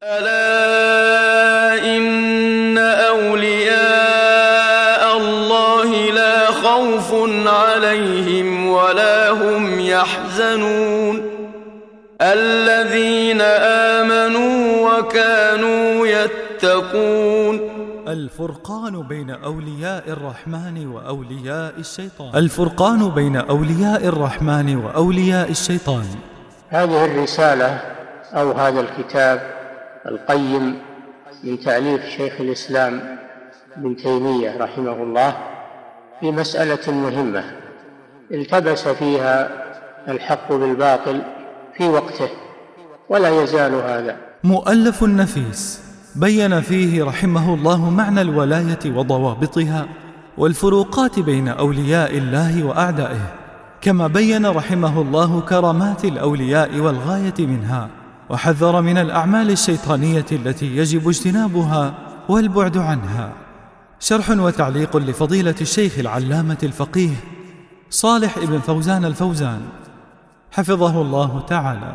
ألا إن أولياء الله لا خوف عليهم ولا هم يحزنون الذين آمنوا وكانوا يتقون. الفرقان بين أولياء الرحمن وأولياء الشيطان. الفرقان بين أولياء الرحمن وأولياء الشيطان. هذه الرسالة أو هذا الكتاب القيم من تأليف شيخ الإسلام ابن تيمية رحمه الله في مسألة مهمة التبس فيها الحق بالباطل في وقته ولا يزال هذا. مؤلف نفيس بين فيه رحمه الله معنى الولاية وضوابطها والفروقات بين أولياء الله وأعدائه، كما بين رحمه الله كرامات الأولياء والغاية منها، وحذر من الأعمال الشيطانية التي يجب اجتنابها والبعد عنها. شرح وتعليق لفضيلة الشيخ العلامة الفقيه صالح ابن فوزان الفوزان حفظه الله تعالى،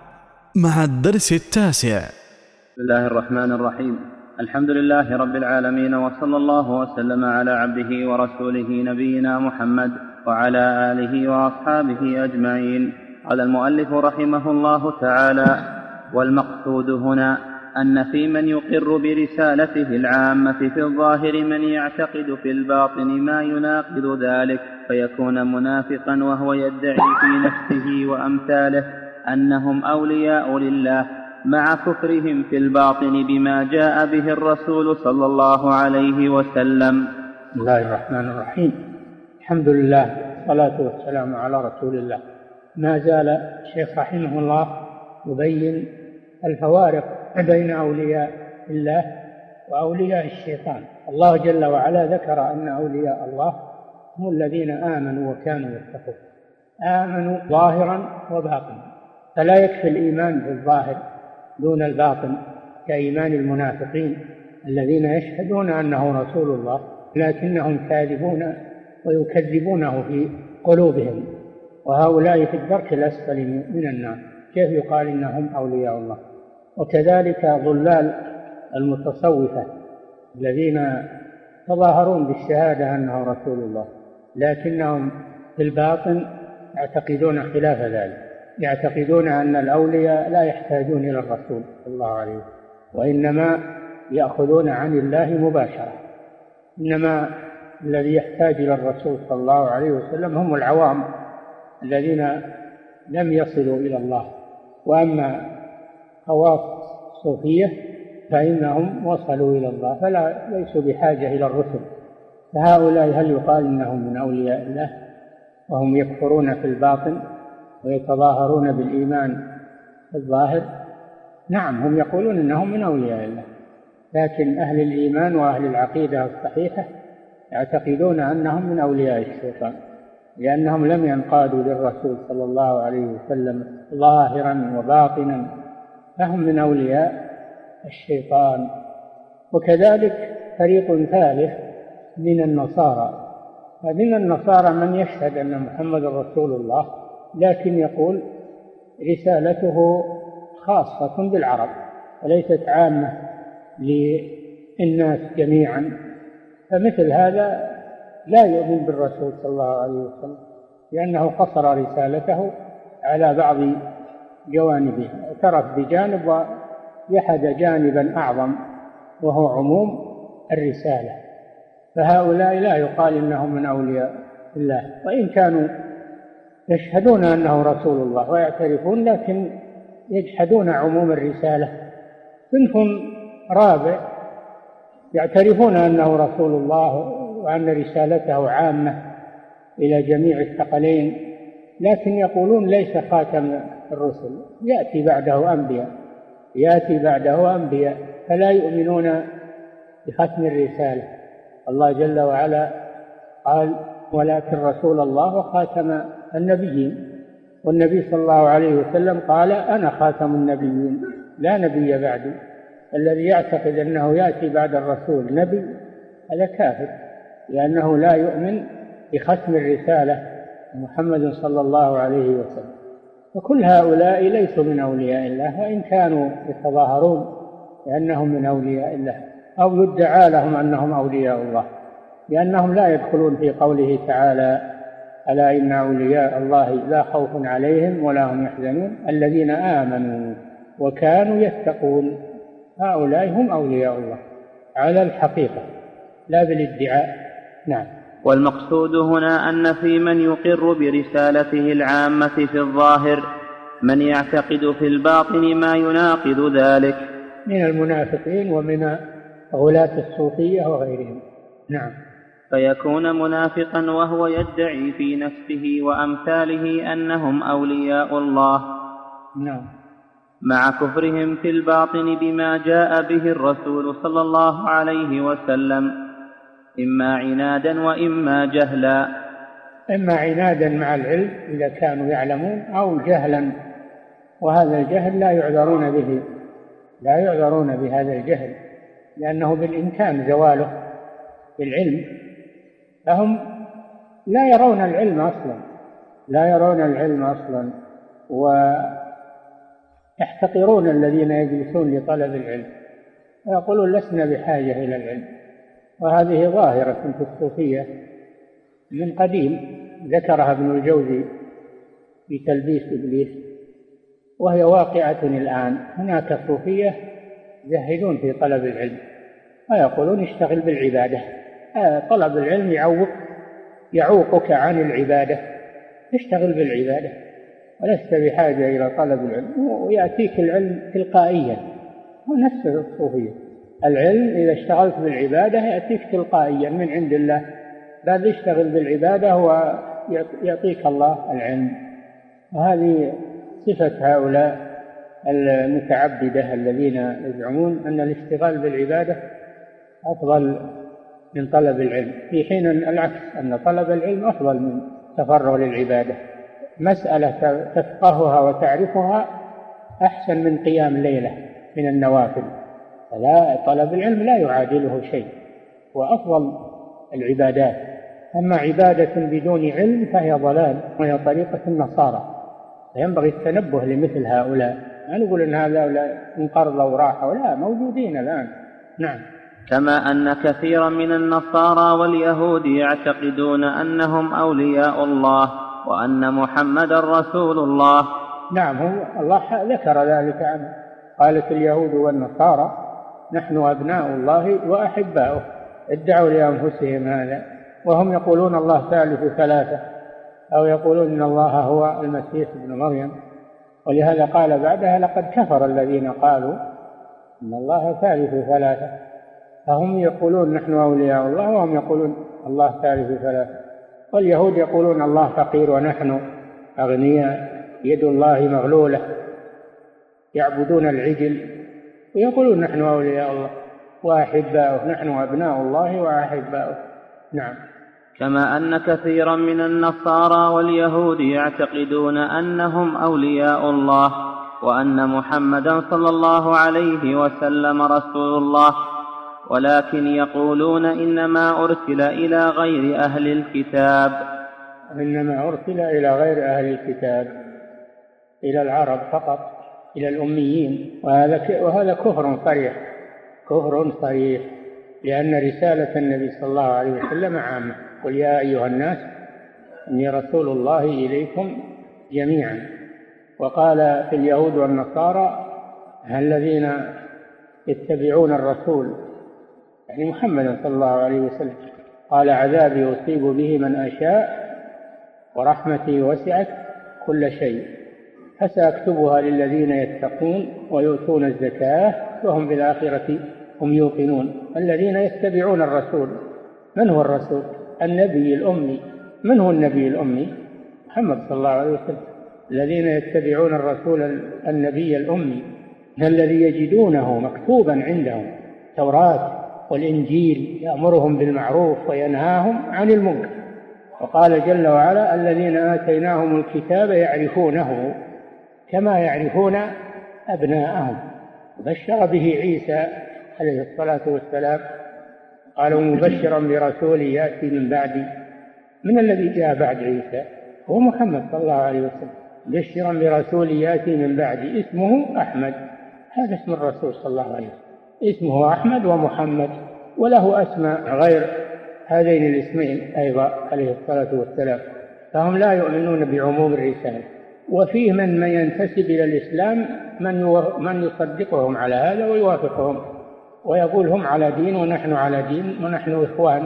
مع الدرس 9. بسم الله الرحمن الرحيم. الحمد لله رب العالمين، وصلى الله وسلم على عبده ورسوله نبينا محمد وعلى آله وأصحابه أجمعين. قال المؤلف رحمه الله تعالى: والمقصود هنا أن في من يقر برسالته العامة في الظاهر من يعتقد في الباطن ما يناقض ذلك فيكون منافقا، وهو يدعي في نفسه وأمثاله أنهم أولياء لله مع كفرهم في الباطن بما جاء به الرسول صلى الله عليه وسلم. بسم الله الرحمن الرحيم. الحمد لله والصلاة والسلام على رسول الله. ما زال الشيخ رحمه الله يبين الفوارق بين أولياء الله وأولياء الشيطان. الله جل وعلا ذكر أن أولياء الله هم الذين آمنوا وكانوا يتقون، آمنوا ظاهرا وباطنا، فلا يكفي الإيمان بالظاهر دون الباطن كإيمان المنافقين الذين يشهدون أنه رسول الله لكنهم كاذبون ويكذبونه في قلوبهم، وهؤلاء في الدرك الأسفل من النار، كيف يقال إنهم أولياء الله؟ وكذلك ضلال المتصوفة الذين تظاهرون بالشهادة أنه رسول الله لكنهم في الباطن يعتقدون خلاف ذلك، يعتقدون أن الأولياء لا يحتاجون إلى الرسول صلى الله عليه وسلم، وإنما يأخذون عن الله مباشرة. إنما الذي يحتاج إلى الرسول صلى الله عليه وسلم هم العوام الذين لم يصلوا إلى الله، وأما خواص الصوفية فإنهم وصلوا إلى الله فلا ليسوا بحاجة إلى الرسل. فهؤلاء هل يقال إنهم من أولياء الله وهم يكفرون في الباطن ويتظاهرون بالإيمان في الظاهر؟ نعم، هم يقولون إنهم من أولياء الله، لكن أهل الإيمان وأهل العقيدة الصحيحة يعتقدون أنهم من أولياء الشيطان، لأنهم لم ينقادوا للرسول صلى الله عليه وسلم ظاهرا وباطنا، فهم من أولياء الشيطان. وكذلك فريق ثالث من النصارى، فمن النصارى من يشهد أن محمد رسول الله لكن يقول رسالته خاصة بالعرب وليست عامة للناس جميعا، فمثل هذا لا يؤمن بالرسول صلى الله عليه وسلم لأنه قصر رسالته على بعض جوانبها وترك بجانب ويحد جانبا أعظم وهو عموم الرسالة. فهؤلاء لا يقال إنهم من أولياء الله، وإن كانوا يشهدون أنه رسول الله ويعترفون لكن يجحدون عموم الرسالة. صنف رابع يعترفون أنه رسول الله وأن رسالته عامة إلى جميع الثقلين، لكن يقولون ليس خاتم الرسل، يأتي بعده أنبياء فلا يؤمنون بختم الرسالة. الله جل وعلا قال: ولكن رسول الله وخاتم النبيين، والنبي صلى الله عليه وسلم قال: أنا خاتم النبيين لا نبي بعدي. الذي يعتقد أنه يأتي بعد الرسول نبي هذا كافر، لأنه لا يؤمن بختم الرسالة محمد صلى الله عليه وسلم. وكل هؤلاء ليسوا من أولياء الله، وإن كانوا يتظاهرون لأنهم من أولياء الله، أو يدعى لهم أنهم أولياء الله، لأنهم لا يدخلون في قوله تعالى: ألا إن أولياء الله لا خوف عليهم ولا هم يحزنون الذين آمنوا وكانوا يتقون. هؤلاء هم أولياء الله على الحقيقة لا بالادعاء. نعم. والمقصود هنا أن في من يقر برسالته العامة في الظاهر من يعتقد في الباطن ما يناقض ذلك من المنافقين ومن غلاة الصوفية وغيرهم. نعم. فيكون منافقا وهو يدعي في نفسه وأمثاله أنهم أولياء الله. نعم. مع كفرهم في الباطن بما جاء به الرسول صلى الله عليه وسلم، إما عنادا وإما جهلا. إما عنادا مع العلم إذا كانوا يعلمون، أو جهلا، وهذا الجهل لا يعذرون بهذا الجهل، لأنه بالإمكان زواله بالعلم، فهم لا يرون العلم أصلا، ويحتقرون الذين يجلسون لطلب العلم ويقولون لسنا بحاجة إلى العلم. وهذه ظاهرة في الصوفية من قديم، ذكرها ابن الجوزي في تلبيس إبليس، وهي واقعة الآن. هناك صوفية يزهدون في طلب العلم ويقولون اشتغل بالعبادة. طلب العلم يعوقك عن العبادة، اشتغل بالعبادة ولست بحاجة إلى طلب العلم، ويأتيك العلم تلقائيا. ونفس الصوفية، العلم إذا اشتغلت بالعبادة يأتيك تلقائيا من عند الله، بل اشتغل بالعبادة ويعطيك الله العلم. وهذه صفة هؤلاء المتعبدة الذين يزعمون أن الاشتغال بالعبادة أفضل من طلب العلم، في حين العكس، أن طلب العلم أفضل من تفرغ للعبادة. مسألة تفقهها وتعرفها أحسن من قيام ليلة من النوافل. فلا، طلب العلم لا يعادله شيء، وأفضل العبادات. أما عبادة بدون علم فهي ضلال، وهي طريقة النصارى. فينبغي التنبه لمثل هؤلاء، لا نقول أن هؤلاء انقرضوا وراحوا، لا، موجودين الآن. نعم. كما أن كثيرا من النصارى واليهود يعتقدون أنهم أولياء الله وأن محمد رسول الله. نعم، الله ذكر ذلك عنه. قالت اليهود والنصارى نحن أبناء الله وأحباؤه، ادعوا لأنفسهم هذا، وهم يقولون الله ثالث ثلاثة، أو يقولون إن الله هو المسيح ابن مريم. ولهذا قال بعدها: لقد كفر الذين قالوا إن الله ثالث ثلاثة. فهم يقولون نحن أولياء الله، وهم يقولون الله ثالث ثلاثة. واليهود يقولون الله فقير ونحن أغنياء، يد الله مغلولة، يعبدون العجل، ويقولون نحن أولياء الله وأحباؤه، نحن أبناء الله وأحباؤه. نعم. كما أن كثيرا من النصارى واليهود يعتقدون أنهم أولياء الله وأن محمدا صلى الله عليه وسلم رسول الله، ولكن يقولون إنما أرسل إلى غير أهل الكتاب. إنما أرسل إلى غير أهل الكتاب، إلى العرب فقط، إلى الأميين. وهذا كفر صريح، لأن رسالة النبي صلى الله عليه وسلم عامة. قل يا أيها الناس إني رسول الله إليكم جميعا. وقال في اليهود والنصارى الذين يتبعون الرسول، يعني محمد صلى الله عليه وسلم، قال: عذابي أصيب به من أشاء ورحمتي وسعت كل شيء فسأكتبها للذين يتقون ويؤتون الزكاة وهم بالآخرة هم يوقنون. الذين يتبعون الرسول. من هو الرسول؟ النبي الأمي. من هو النبي الأمي؟ محمد صلى الله عليه وسلم. الذين يتبعون الرسول النبي الأمي الذي يجدونه مكتوبا عندهم التوراة والإنجيل، يأمرهم بالمعروف وينهاهم عن المنكر. وقال جل وعلا: الذين آتيناهم الكتاب يعرفونه كما يعرفون أبناءهم. بشر به عيسى عليه الصلاة والسلام، قالوا: مبشرا برسول يأتي من بعد. من الذي جاء بعد عيسى؟ هو محمد صلى الله عليه وسلم. بشرا برسول يأتي من بعد اسمه أحمد. هذا اسم الرسول صلى الله عليه وسلم. اسمه أحمد ومحمد، وله أسماء غير هذين الاسمين أيضا عليه الصلاة والسلام، فهم لا يؤمنون بعموم الرسالة. وفيه من ينتسب إلى الإسلام من يصدقهم على هذا ويوافقهم ويقول هم على دين ونحن على دين ونحن إخوان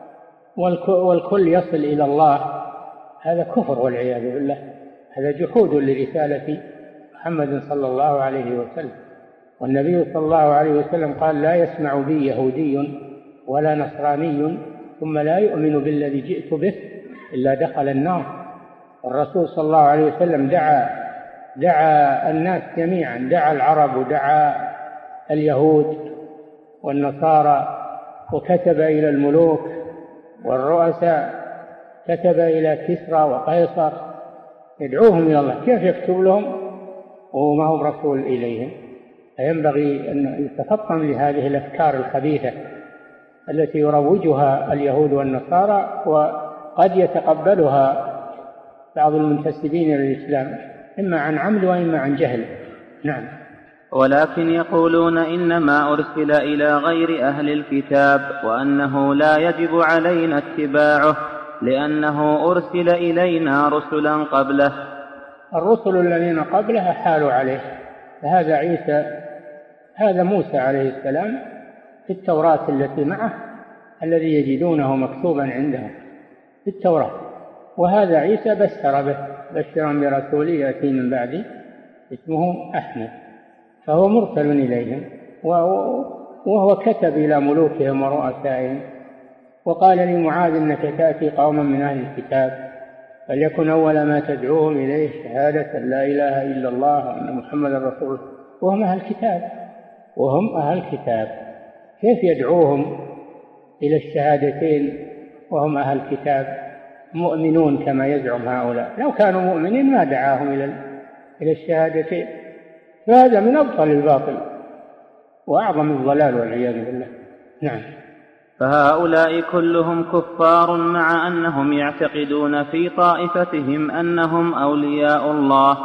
والكل يصل إلى الله. هذا كفر والعياذ بالله، هذا جحود لرسالة محمد صلى الله عليه وسلم. والنبي صلى الله عليه وسلم قال: لا يسمع بي يهودي ولا نصراني ثم لا يؤمن بالذي جئت به إلا دخل النار. الرسول صلى الله عليه وسلم دعا الناس جميعا، دعا العرب ودعا اليهود والنصارى، وكتب إلى الملوك والرؤساء، كتب إلى كسرى وقيصر يدعوهم إلى الله. كيف يكتب لهم وما هو رسول إليهم؟ فينبغي أن يتفطن لهذه الأفكار الخبيثة التي يروجها اليهود والنصارى، وقد يتقبلها بعض المنتسبين للإسلام إما عن عمد وإما عن جهل. نعم. ولكن يقولون إنما أرسل إلى غير أهل الكتاب، وأنه لا يجب علينا اتباعه لأنه أرسل إلينا رسلا قبله. الرسل الذين قبله حالوا عليه، فهذا عيسى، هذا موسى عليه السلام في التوراة التي معه الذي يجدونه مكتوبا عندهم في التوراة، وهذا عيسى بشر به، بشرا برسول يأتي من بعدي اسمه أحمد، فهو مرسل إليهم، وهو كتب إلى ملوكهم ورؤسائهم، وقال لمعاذ: إنك تأتي قوما من أهل الكتاب فليكن أول ما تدعوهم إليه شهادة لا إله إلا الله وأن محمد رسول الله، وهم أهل الكتاب، وهم أهل الكتاب. كيف يدعوهم إلى الشهادتين وهم أهل الكتاب مؤمنون كما يزعم هؤلاء؟ لو كانوا مؤمنين ما دعاهم إلى الشهادتين. فهذا من أبطل الباطل وأعظم الضلال والعياذ بالله. نعم. فهؤلاء كلهم كفار مع أنهم يعتقدون في طائفتهم أنهم أولياء الله.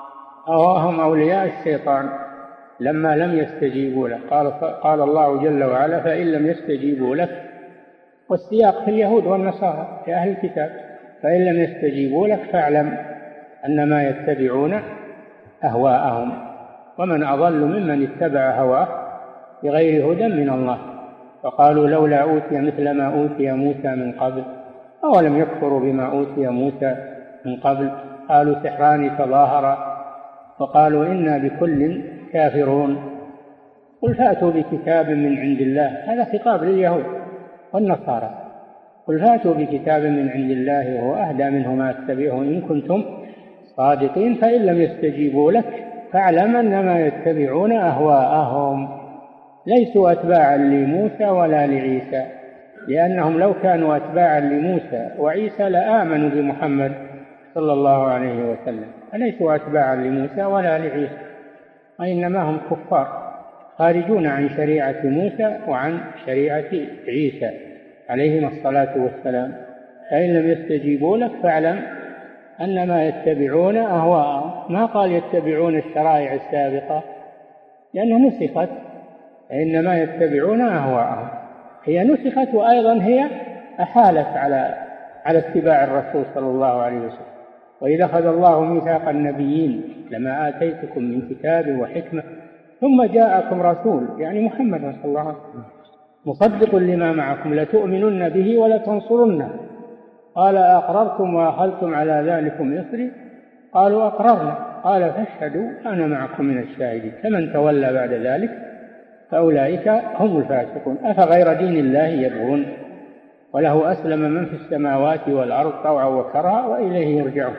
هم أولياء الشيطان لما لم يستجيبوا له. قال الله جل وعلا: فإن لم يستجيبوا لك، والسياق في اليهود والنصارى في أهل الكتاب، فإن لم يستجيبوا لك فاعلم أنما يتبعون أهواءهم، ومن أضل ممن اتبع هواه بغير هدى من الله. فقالوا: لولا أوتي مثل ما أوتي موسى من قبل، أولم يكفروا بما أوتي موسى من قبل. قالوا: سحران تظاهرا، وقالوا: إنا بكل كافرون. قل فأتوا بكتاب من عند الله. هذا خطاب لليهود والنصارى. قل فأتوا بكتاب من عند الله وهو أهدى منه ما اتبعه إن كنتم صادقين، فإن لم يستجيبوا لك فاعلم أنما يتبعون أهواءهم، ليسوا أتباعا لموسى ولا لعيسى، لأنهم لو كانوا أتباعا لموسى وعيسى لآمنوا بمحمد صلى الله عليه وسلم، فليسوا أتباعا لموسى ولا لعيسى، وإنما هم كفار خارجون عن شريعة موسى وعن شريعة عيسى عليهما الصلاة والسلام. فإن لم يستجيبوا لك فاعلم أنما يتبعون أهواءهم. ما قال يتبعون الشرائع السابقة لأنها نسخت، إنما يتبعون أهواءهم. هي نسخت، وأيضا هي أحالت على اتباع الرسول صلى الله عليه وسلم. وإذا أخذ الله ميثاق النبيين لما آتيتكم من كتاب وحكمة ثم جاءكم رسول، يعني محمد صلى الله عليه وسلم، مصدق لما معكم لتؤمنن به ولتنصرنه. قال: أقررتم وأخذتم على ذلكم إصري؟ قالوا: أقررنا. قال: فاشهدوا أنا معكم من الشاهدين. فمن تولى بعد ذلك فأولئك هم الفاسقون. أفغير دين الله يبغون وله أسلم من في السماوات والأرض طوعا وكرها وإليه يرجعون.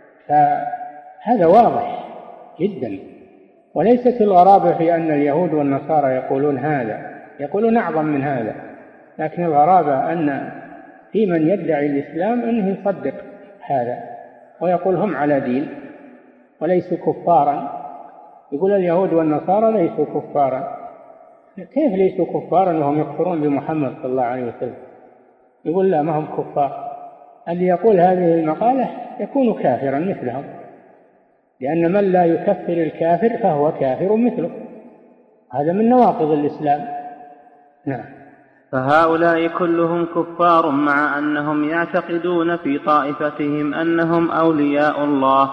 فهذا واضح جدا. وليست الغرابة في أن اليهود والنصارى يقولون هذا، يقولون أعظم من هذا، لكن الغرابة أن في من يدعي الإسلام أنه يصدق هذا ويقول هم على دين وليسوا كفارا. يقول اليهود والنصارى ليسوا كفارا. كيف ليسوا كفارا وهم يكفرون بمحمد صلى الله عليه وسلم؟ يقول لا، ما هم كفار. اللي يقول هذه المقالة يكون كافرا مثلهم، لأن من لا يكفر الكافر فهو كافر مثله. هذا من نواقض الإسلام. نعم. فهؤلاء كلهم كفار مع أنهم يعتقدون في طائفتهم أنهم أولياء الله،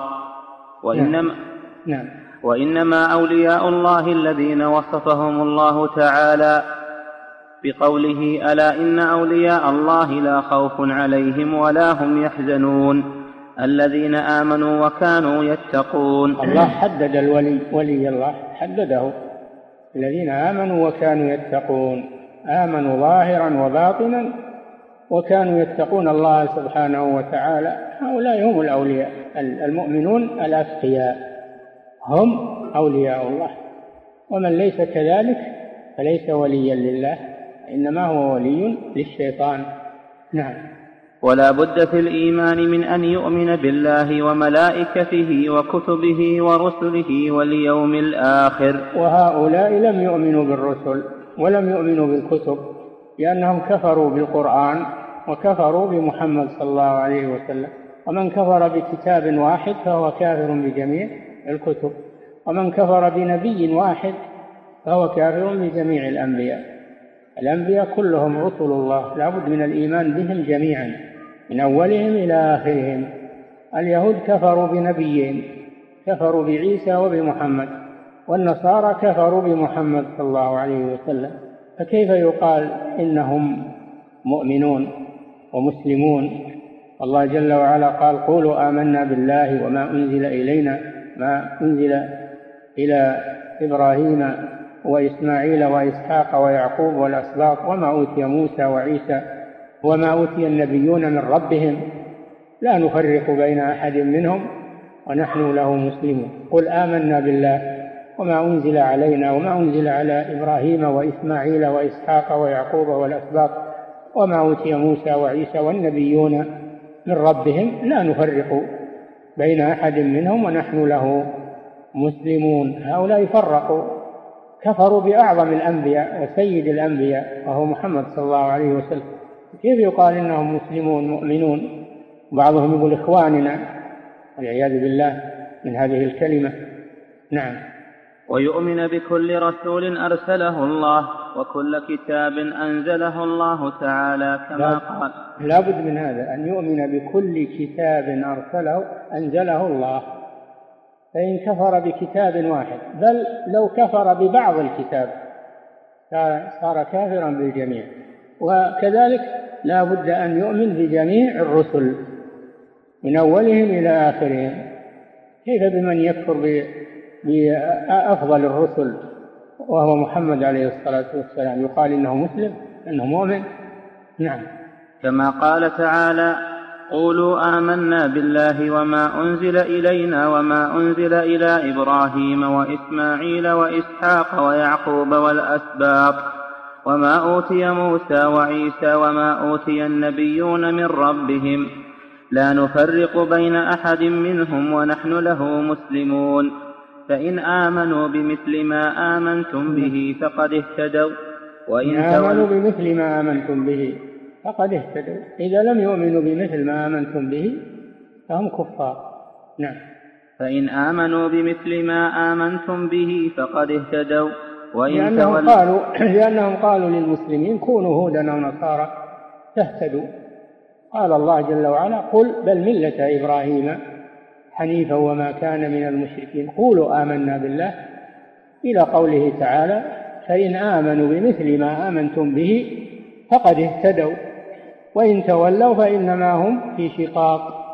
وإنما أولياء الله الذين وصفهم الله تعالى بقوله: ألا إن أولياء الله لا خوف عليهم ولا هم يحزنون الذين آمنوا وكانوا يتقون. الله حدد الولي، ولي الله حدده: الذين آمنوا وكانوا يتقون، آمنوا ظاهرا وباطنا وكانوا يتقون الله سبحانه وتعالى. هؤلاء هم الأولياء، المؤمنون الأتقياء هم أولياء الله، ومن ليس كذلك فليس وليا لله، إنما هو ولي للشيطان. نعم. ولا بد في الإيمان من أن يؤمن بالله وملائكته وكتبه ورسله واليوم الآخر. وهؤلاء لم يؤمنوا بالرسل ولم يؤمنوا بالكتب، لأنهم كفروا بالقرآن وكفروا بمحمد صلى الله عليه وسلم. ومن كفر بكتاب واحد فهو كافر بجميع الكتب، ومن كفر بنبي واحد فهو كافر بجميع الأنبياء. الأنبياء كلهم رسل الله، لا بد من الإيمان بهم جميعا من أولهم إلى آخرهم. اليهود كفروا بنبيين، كفروا بعيسى وبمحمد، والنصارى كفروا بمحمد صلى الله عليه وسلم، فكيف يقال إنهم مؤمنون ومسلمون؟ الله جل وعلا قال: قولوا آمنا بالله وما أنزل إلينا، ما أنزل إلى إبراهيم وإسماعيل وإسحاق ويعقوب والأسباط وما أوتي موسى وعيسى وما أوتي النبيون من ربهم لا نفرق بين أحد منهم ونحن له مسلمون. قل آمنا بالله وما أنزل علينا وما أنزل على إبراهيم وإسماعيل وإسحاق ويعقوب والأسباط وما أوتي موسى وعيسى والنبيون من ربهم لا نفرق بين أحد منهم ونحن له مسلمون. هؤلاء فرقوا، كفروا بأعظم الأنبياء وسيد الأنبياء وهو محمد صلى الله عليه وسلم. كيف يقال إنهم مسلمون مؤمنون؟ بعضهم يقول إخواننا، والعياذ بالله من هذه الكلمة. نعم. ويؤمن بكل رسول أرسله الله وكل كتاب أنزله الله تعالى كما قال. لا بد من هذا، أن يؤمن بكل كتاب أنزله الله. فإن كفر بكتاب واحد، بل لو كفر ببعض الكتاب صار كافرا بالجميع. وكذلك لا بد أن يؤمن بجميع الرسل من أولهم إلى آخرهم. كيف بمن يكفر بأفضل الرسل وهو محمد عليه الصلاة والسلام يقال إنه مسلم، إنه مؤمن؟ نعم. كما قال تعالى: قولوا آمنا بالله وما أنزل إلينا وما أنزل إلى إبراهيم وإسماعيل وإسحاق ويعقوب والأسباط وما أوتي موسى وعيسى وما أوتي النبيون من ربهم لا نفرق بين أحد منهم ونحن له مسلمون فإن آمنوا بمثل ما آمنتم به فقد اهتدوا وإن آمنوا بمثل ما آمنتم به فقد اهتدوا. إذا لم يؤمنوا بمثل ما آمنتم به فهم كفار. نعم. فإن آمنوا بمثل ما آمنتم به فقد اهتدوا وإن لأنهم قالوا للمسلمين: كونوا هودا أو نصارى تهتدوا. قال الله جل وعلا: قل بل ملة إبراهيم حنيفا وما كان من المشركين قولوا آمنا بالله، إلى قوله تعالى: فإن آمنوا بمثل ما آمنتم به فقد اهتدوا وإن تولوا فإنما هم في شقاق،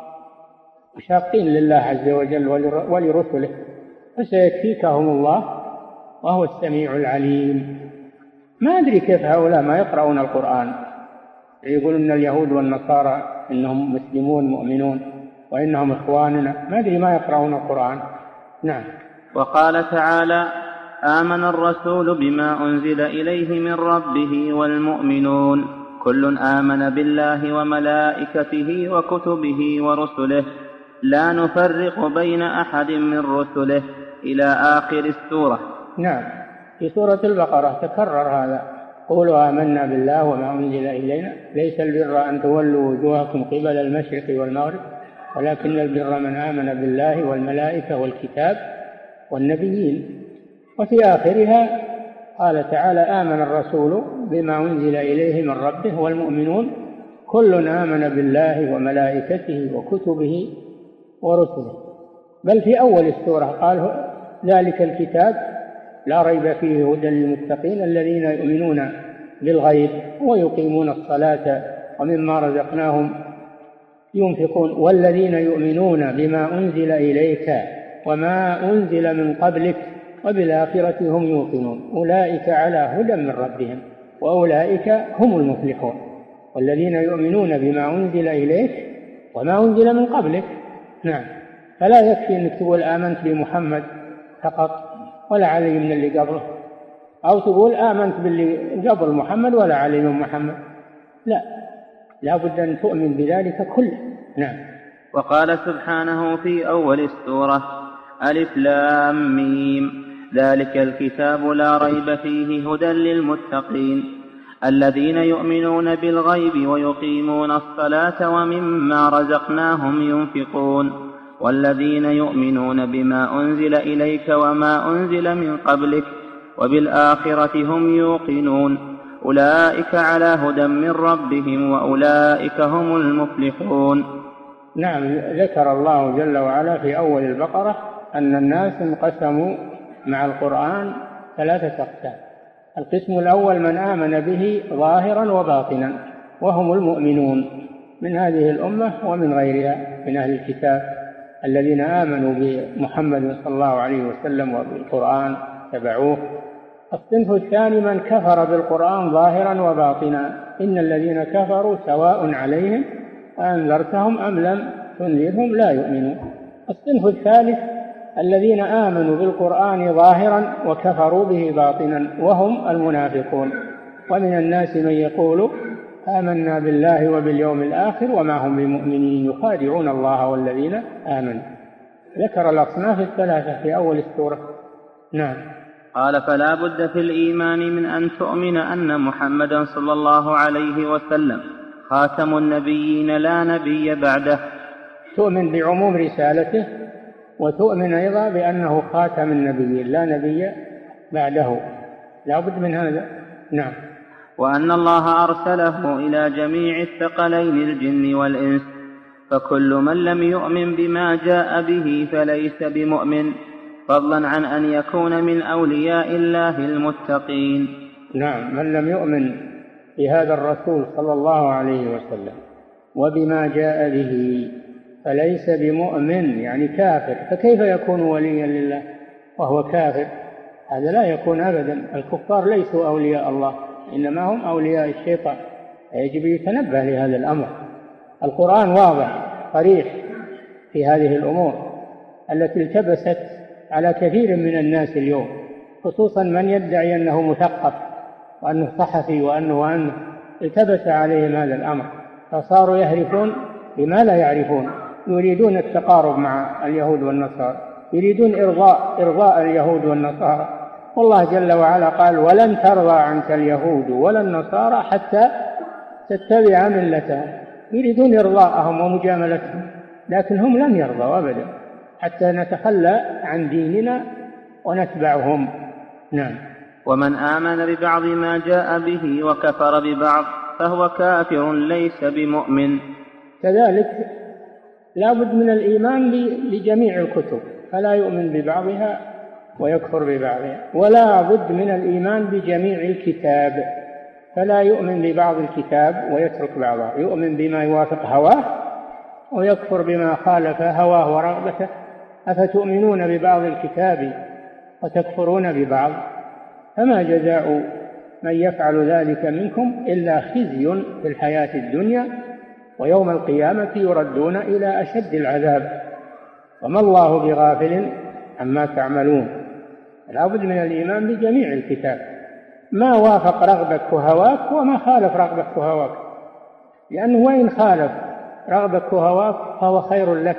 شاقين لله عز وجل ولرسله، فسيكفيكهم الله وهو السميع العليم. ما أدري كيف هؤلاء ما يقرؤون القرآن، يقولون اليهود والنصارى إنهم مسلمون مؤمنون وإنهم إخواننا، ما أدري ما يقرؤون القرآن. نعم. وقال تعالى: آمن الرسول بما أنزل إليه من ربه والمؤمنون كل آمن بالله وملائكته وكتبه ورسله لا نفرق بين أحد من رسله إلى آخر السورة. نعم. في سورة البقرة تكرر هذا: قولوا آمنا بالله وما أنزل إلينا ليس البر أن تولوا وجوهكم قبل المشرق والمغرب ولكن البر من آمن بالله والملائكة والكتاب والنبيين. وفي آخرها قال تعالى آمن الرسول بما أنزل إليه من ربه والمؤمنون كل آمن بالله وملائكته وكتبه ورسله. بل في أول السورة قال ذلك الكتاب لا ريب فيه هدى للمتقين الذين يؤمنون بالغيب ويقيمون الصلاة ومما رزقناهم ينفقون والذين يؤمنون بما أنزل إليك وما أنزل من قبلك وبالآخرة هم يوقنون أولئك على هدى من ربهم وأولئك هم المفلحون. والذين يؤمنون بما أنزل إليك وما أنزل من قبلك. نعم. فلا يكفي أنك تقول آمنت بمحمد فقط ولا علي من اللي قبله، أو تقول آمنت باللي قبل محمد ولا علي من محمد، لا بد أن تؤمن بذلك كله. نعم. وقال سبحانه في أول السورة ألف لام ميم ذلك الكتاب لا ريب فيه هدى للمتقين الذين يؤمنون بالغيب ويقيمون الصلاة ومما رزقناهم ينفقون والذين يؤمنون بما أنزل إليك وما أنزل من قبلك وبالآخرة هم يوقنون أولئك على هدى من ربهم وأولئك هم المفلحون. نعم. ذكر الله جل وعلا في أول البقرة أن الناس انقسموا مع القرآن 3 أقسام. القسم الأول من آمن به ظاهرا وباطنا وهم المؤمنون من هذه الأمة ومن غيرها من أهل الكتاب الذين آمنوا بمحمد صلى الله عليه وسلم وبالقرآن تبعوه. الصنف الثاني من كفر بالقرآن ظاهرا وباطنا إن الذين كفروا سواء عليهم أنذرتهم أم لم تنذرهم لا يؤمنون. الصنف الثالث الذين آمنوا بالقرآن ظاهرا وكفروا به باطنا وهم المنافقون. ومن الناس من يقول آمنا بالله وباليوم الآخر وما هم بمؤمنين يخادعون الله والذين آمنوا. ذكر الأصناف الثلاثة في أول السورة. نعم. قال فلا بد في الإيمان من أن تؤمن أن محمدا صلى الله عليه وسلم خاتم النبيين لا نبي بعده. تؤمن بعموم رسالته وتؤمن أيضا بأنه خاتم النبيين لا نبي بعده، لا بد من هذا. نعم. وأن الله أرسله إلى جميع الثقلين الجن والإنس فكل من لم يؤمن بما جاء به فليس بمؤمن فضلا عن أن يكون من أولياء الله المتقين. نعم. من لم يؤمن بهذا الرسول صلى الله عليه وسلم وبما جاء به فليس بمؤمن يعني كافر. فكيف يكون وليا لله وهو كافر؟ هذا لا يكون أبدا. الكفار ليسوا أولياء الله إنما هم أولياء الشيطان. يجب يتنبه لهذا الأمر. القرآن واضح صريح في هذه الأمور التي التبست على كثير من الناس اليوم، خصوصا من يدعي أنه مثقف وأنه صحفي وأنه التبس عليهم هذا الأمر فصاروا يهرفون بما لا يعرفون. يريدون التقارب مع اليهود والنصارى، يريدون إرضاء اليهود والنصارى. والله جل وعلا قال ولن ترضى عنك اليهود ولا النصارى حتى تتبع ملتهم. يريدون إرضاءهم ومجاملتهم لكن هم لن يرضوا أبدا حتى نتخلى عن ديننا ونتبعهم. نعم. ومن آمن ببعض ما جاء به وكفر ببعض فهو كافر ليس بمؤمن. كذلك لا بد من الإيمان بجميع الكتب فلا يؤمن ببعضها ويكفر ببعضها، ولا بد من الإيمان بجميع الكتاب فلا يؤمن ببعض الكتاب ويترك بعضها. يؤمن بما يوافق هواه ويكفر بما خالف هواه ورغبته. أفتؤمنون ببعض الكتاب وتكفرون ببعض فما جزاء من يفعل ذلك منكم إلا خزي في الحياة الدنيا ويوم القيامة يردون إلى أشد العذاب وما الله بغافل عما تعملون. لا بد من الإيمان بجميع الكتاب ما وافق رغبتك وهواك وما خالف رغبتك وهواك، لأنه وإن خالف رغبتك وهواك فهو خير لك.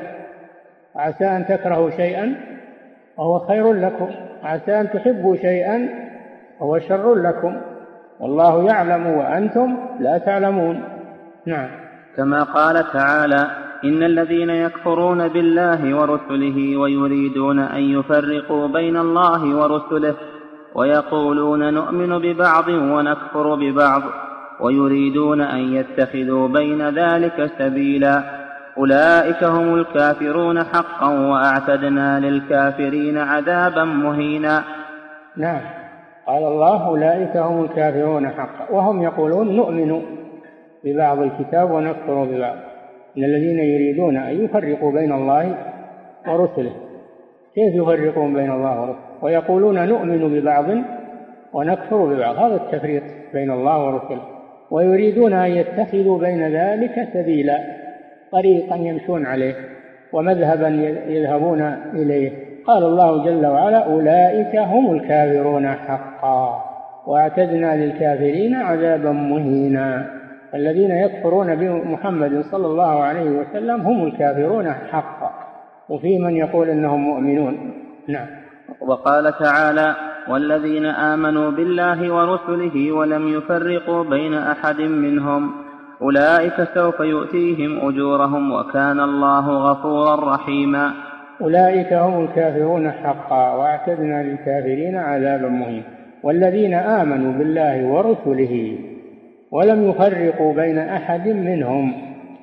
عسى أن تكرهوا شيئا وهو خير لكم، عسى أن تحبوا شيئا وهو شر لكم، والله يعلم وأنتم لا تعلمون. نعم. كما قال تعالى إن الذين يكفرون بالله ورسله ويريدون أن يفرقوا بين الله ورسله ويقولون نؤمن ببعض ونكفر ببعض ويريدون أن يتخذوا بين ذلك سبيلا أولئك هم الكافرون حقا وأعتدنا للكافرين عذابا مهينا. نعم، قال الله أولئك هم الكافرون حقا، وهم يقولون نؤمن ببعض الكتاب ونكفر ببعض، إن الذين يريدون أن يفرقوا بين الله ورسله. كيف يفرقون بين الله ورسله؟ ويقولون نؤمن ببعض ونكفر ببعض، هذا التفريق بين الله ورسله. ويريدون أن يتخذوا بين ذلك سبيلا، طريقا يمشون عليه ومذهبا يذهبون إليه. قال الله جل وعلا أولئك هم الكافرون حقا وأعتدنا للكافرين عذابا مهينا. الذين يكفرون بمحمد صلى الله عليه وسلم هم الكافرون حقا، وفي من يقول إنهم مؤمنون. نعم. وقال تعالى والذين آمنوا بالله ورسله ولم يفرقوا بين أحد منهم أولئك سوف يؤتيهم أجورهم وكان الله غفورا رحيما. أولئك هم الكافرون حقا واعتدنا للكافرين عذابا مهينا. والذين آمنوا بالله ورسله ولم يفرقوا بين أحد منهم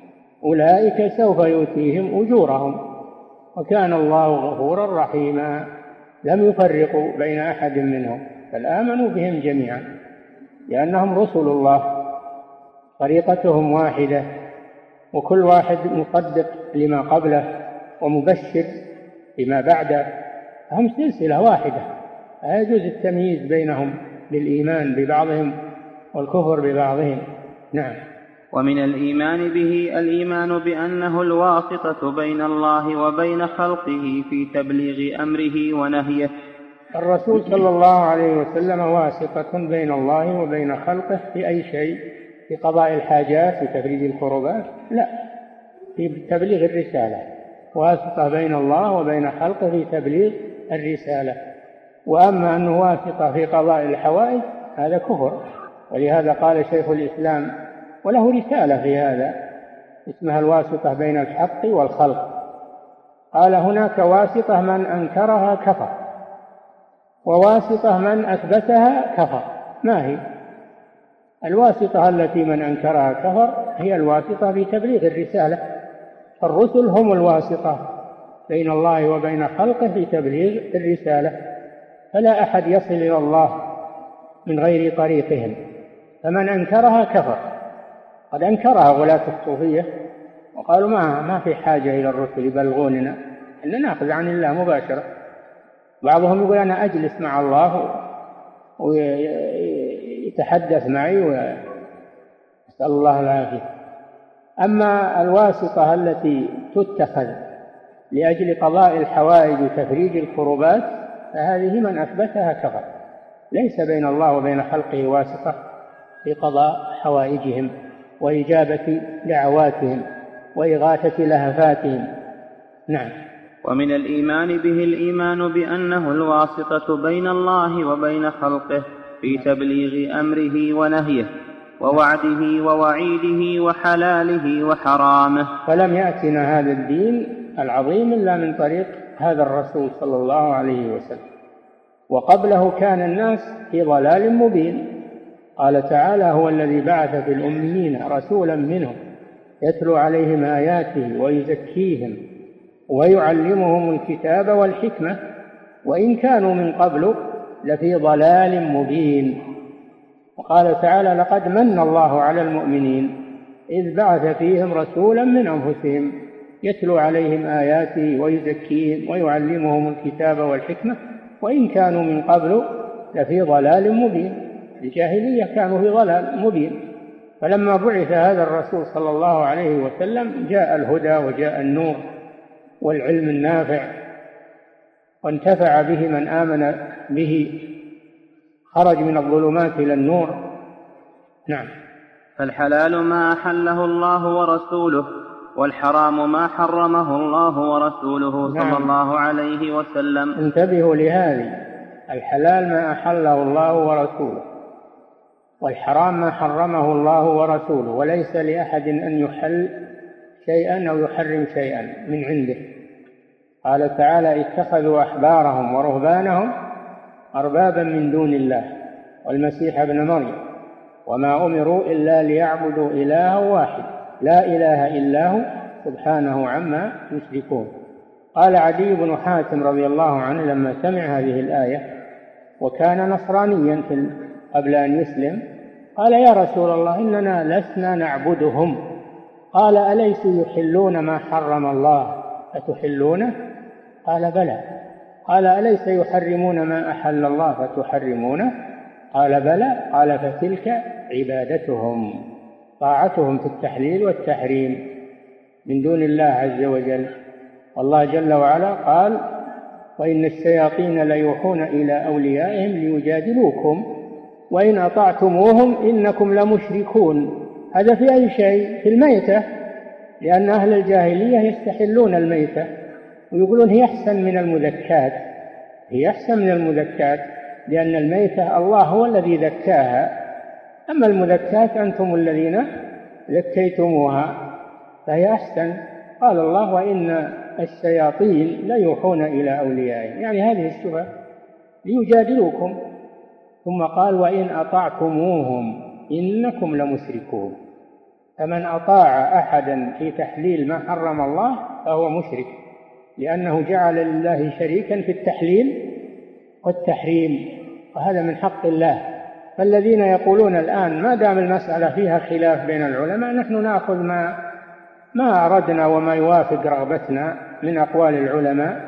أولئك سوف يؤتيهم أجورهم وكان الله غفورا رحيما. لم يفرقوا بين أحد منهم بل آمنوا بهم جميعا لأنهم رسل الله، طريقتهم واحدة وكل واحد مصدق لما قبله ومبشر بما بعده، هم سلسلة واحدة، لا يجوز التمييز بينهم بالإيمان ببعضهم والكفر ببعضهم. نعم. ومن الإيمان به الإيمان بأنه الواسطة بين الله وبين خلقه في تبليغ أمره ونهيه. الرسول صلى الله عليه وسلم واسطة بين الله وبين خلقه في أي شيء، في قضاء الحاجات، في تفريج الكربات، لا، في تبليغ الرسالة، واسطة بين الله وبين خلقه في تبليغ الرسالة. وأما أنه واسطة في قضاء الحوائج هذا كفر، ولهذا قال شيخ الإسلام وله رسالة في هذا اسمها الواسطة بين الحق والخلق. قال هناك واسطة من أنكرها كفر، وواسطة من أثبتها كفر. ما هي الواسطة التي من أنكرها كفر؟ هي الواسطة في تبليغ الرسالة، فالرسل هم الواسطة بين الله وبين خلقه في تبليغ الرسالة، فلا أحد يصل إلى الله من غير طريقهم، فمن أنكرها كفر. قد أنكرها غلاة الصوفية وقالوا ما في حاجة إلى الرسل يبلغوننا، إن نأخذ عن الله مباشرة. بعضهم يقول أنا أجلس مع الله ويتحدث معي وأسأل الله العافية. أما الواسطة التي تتخذ لأجل قضاء الحوائج وتفريج الكربات فهذه من أثبتها كفر، ليس بين الله وبين خلقه واسطة في قضاء حوائجهم وإجابة دعواتهم وإغاثة لهفاتهم. نعم. ومن الإيمان به الإيمان بأنه الواسطة بين الله وبين خلقه في تبليغ أمره ونهيه ووعده ووعيده وحلاله وحرامه. فلم يأتنا هذا الدين العظيم إلا من طريق هذا الرسول صلى الله عليه وسلم، وقبله كان الناس في ضلال مبين. قال تعالى هو الذي بعث في الأميين رسولا منهم يتلو عليهم آياته ويزكيهم ويعلمهم الكتاب والحكمة وإن كانوا من قبل لفي ضلال مبين. وقال تعالى لقد من الله على المؤمنين إذ بعث فيهم رسولا من أنفسهم يتلو عليهم آياته ويزكيهم ويعلمهم الكتاب والحكمة وإن كانوا من قبل لفي ضلال مبين. الجاهلية كانوا في ضلال مبين، فلما بعث هذا الرسول صلى الله عليه وسلم جاء الهدى وجاء النور والعلم النافع وانتفع به من آمن به، خرج من الظلمات إلى النور. نعم. فالحلال ما أحله الله ورسوله والحرام ما حرمه الله ورسوله صلى الله عليه وسلم. انتبهوا لهذه، الحلال ما أحله الله ورسوله والحرام ما حرمه الله ورسوله، وليس لأحد أن يحل شيئا أو يحرم شيئا من عنده. قال تعالى اتخذوا أحبارهم ورهبانهم أربابا من دون الله والمسيح ابن مريم وما أمروا إلا ليعبدوا إلها واحد لا إله إلا هو سبحانه عما يشركون. قال عدي بن حاتم رضي الله عنه لما سمع هذه الآية وكان نصرانيا قبل أن يسلم، قال يا رسول الله إننا لسنا نعبدهم. قال أليسوا يحلون ما حرم الله فتحلونه؟ قال بلى. قال أليس يحرمون ما أحل الله فتحرمونه؟ قال بلى. قال فتلك عبادتهم، طاعتهم في التحليل والتحريم من دون الله عز وجل. والله جل وعلا قال وإن الشياطين ليوحون إلى أوليائهم ليجادلوكم وإن أطعتموهم إنكم لمشركون. هذا في أي شيء؟ في الميتة، لأن أهل الجاهلية يستحلون الميتة ويقولون هي أحسن من المذكات، هي أحسن من المذكات، لأن الميتة الله هو الذي ذكاها، أما المذكات أنتم الذين ذكيتموها فهي أحسن. قال الله وإن الشياطين ليوحون إلى أوليائهم، يعني هذه الشبهة ليجادلوكم. ثم قال وإن أطعتموهم إنكم لمشركون. فمن أطاع أحدا في تحليل ما حرم الله فهو مشرك، لأنه جعل لله شريكا في التحليل والتحريم، وهذا من حق الله. فالذين يقولون الآن ما دام المسألة فيها خلاف بين العلماء نحن نأخذ ما أردنا وما يوافق رغبتنا من أقوال العلماء،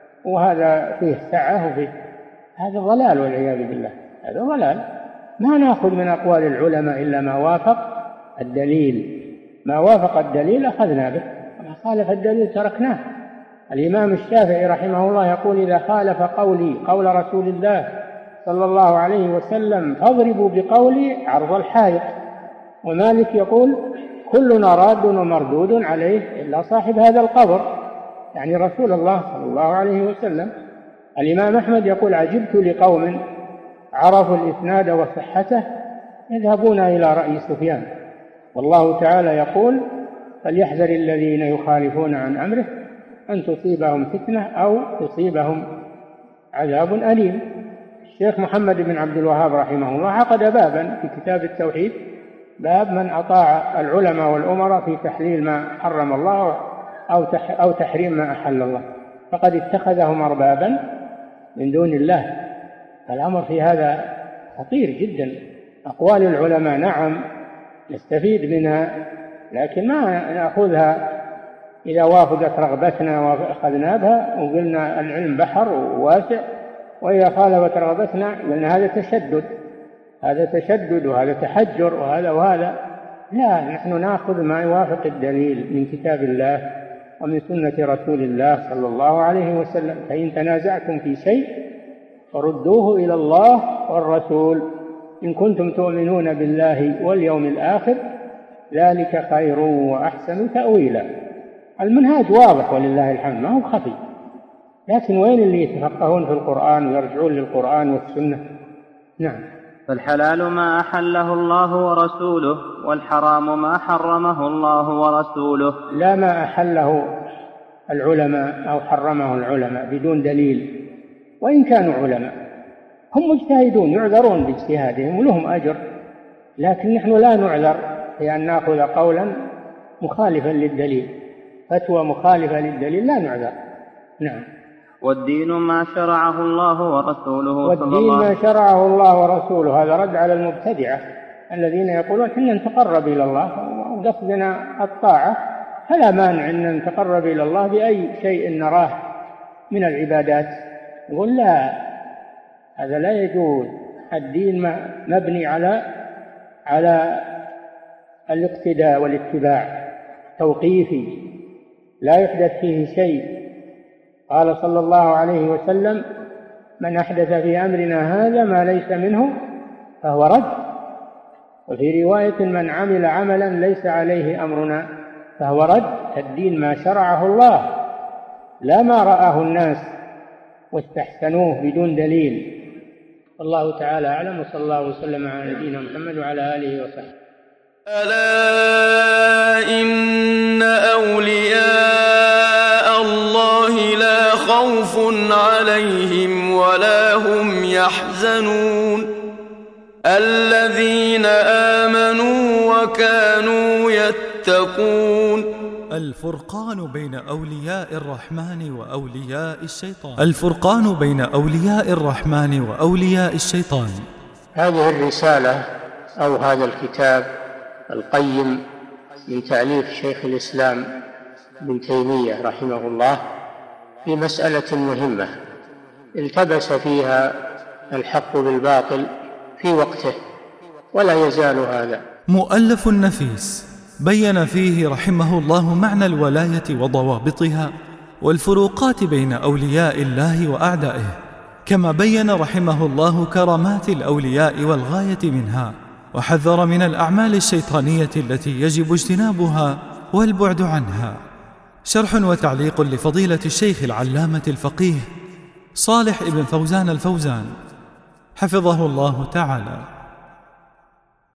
وهذا فيه سعة وفيه، هذا ضلال والعياذ بالله، هذا ضلال. ما نأخذ من أقوال العلماء إلا ما وافق الدليل، ما وافق الدليل أخذنا به، وما خالف الدليل تركناه. الإمام الشافعي رحمه الله يقول إذا خالف قولي قول رسول الله صلى الله عليه وسلم فاضربوا بقولي عرض الحائط. ومالك يقول كلنا راد ومردود عليه إلا صاحب هذا القبر، يعني رسول الله صلى الله عليه وسلم. الإمام أحمد يقول عجبت لقوم عرفوا الإسناد وصحته يذهبون إلى رأي سفيان. والله تعالى يقول فليحذر الذين يخالفون عن أمره أن تصيبهم فتنة أو تصيبهم عذاب أليم. الشيخ محمد بن عبد الوهاب رحمه الله عقد بابا في كتاب التوحيد، باب من أطاع العلماء والأمراء في تحليل ما حرم الله أو تحريم ما أحل الله فقد اتخذهم أربابا من دون الله. الأمر في هذا خطير جدا. أقوال العلماء نعم نستفيد منها، لكن ما نأخذها إذا وافقت رغبتنا وأخذنا بها وقلنا العلم بحر واسع، وإذا خالفت رغبتنا قلنا هذا تشدد، هذا تشدد وهذا تحجر وهذا. لا، نحن نأخذ ما يوافق الدليل من كتاب الله ومن سنة رسول الله صلى الله عليه وسلم. فإن تنازعتم في شيء فردوه إلى الله والرسول إن كنتم تؤمنون بالله واليوم الآخر ذلك خير وأحسن تأويلا. المنهاج واضح ولله الحمد، ما هو خفي، لكن وين اللي يتفقهون في القرآن ويرجعون للقرآن والسنة؟ نعم. فالحلال ما أحله الله ورسوله، والحرام ما حرمه الله ورسوله. لا ما أحله العلماء أو حرمه العلماء بدون دليل، وإن كانوا علماء هم مجتهدون يعذرون باجتهادهم ولهم أجر، لكن نحن لا نعذر في أن نأخذ قولا مخالفا للدليل، فتوى مخالفة للدليل لا نعذر. نعم. والدين ما شرعه الله ورسوله. والدين ما شرعه الله ورسوله، هذا رد على المبتدعة الذين يقولون إن نتقرب إلى الله وقصدنا الطاعة، فلا مانع أن نتقرب إلى الله بأي شيء نراه من العبادات. يقول لا، هذا لا يجوز. الدين مبني على الاقتداء والاتباع، توقيفي لا يحدث فيه شيء. قال صلى الله عليه وسلم من أحدث في أمرنا هذا ما ليس منه فهو رد. وفي رواية من عمل عملا ليس عليه أمرنا فهو رد. الدين ما شرعه الله لا ما رآه الناس واستحسنوه بدون دليل. والله تعالى أعلم، وصلى الله وسلم على نبينا محمد وعلى آله وصحبه. ألا إن أولياء الله لا خوف عليهم ولا هم يحزنون. يحزنون الذين آمنوا وكانوا يتقون. الفرقان بين أولياء الرحمن وأولياء الشيطان. الفرقان بين أولياء الرحمن وأولياء الشيطان. هذه الرسالة أو هذا الكتاب القيم من تأليف شيخ الإسلام ابن تيمية رحمه الله في مسألة مهمة التبس فيها الحق بالباطل في وقته ولا يزال هذا. مؤلف نفيس بين فيه رحمه الله معنى الولاية وضوابطها والفروقات بين أولياء الله وأعدائه، كما بين رحمه الله كرامات الأولياء والغاية منها، وحذر من الأعمال الشيطانية التي يجب اجتنابها والبعد عنها. شرح وتعليق لفضيلة الشيخ العلامة الفقيه صالح ابن فوزان الفوزان حفظه الله تعالى.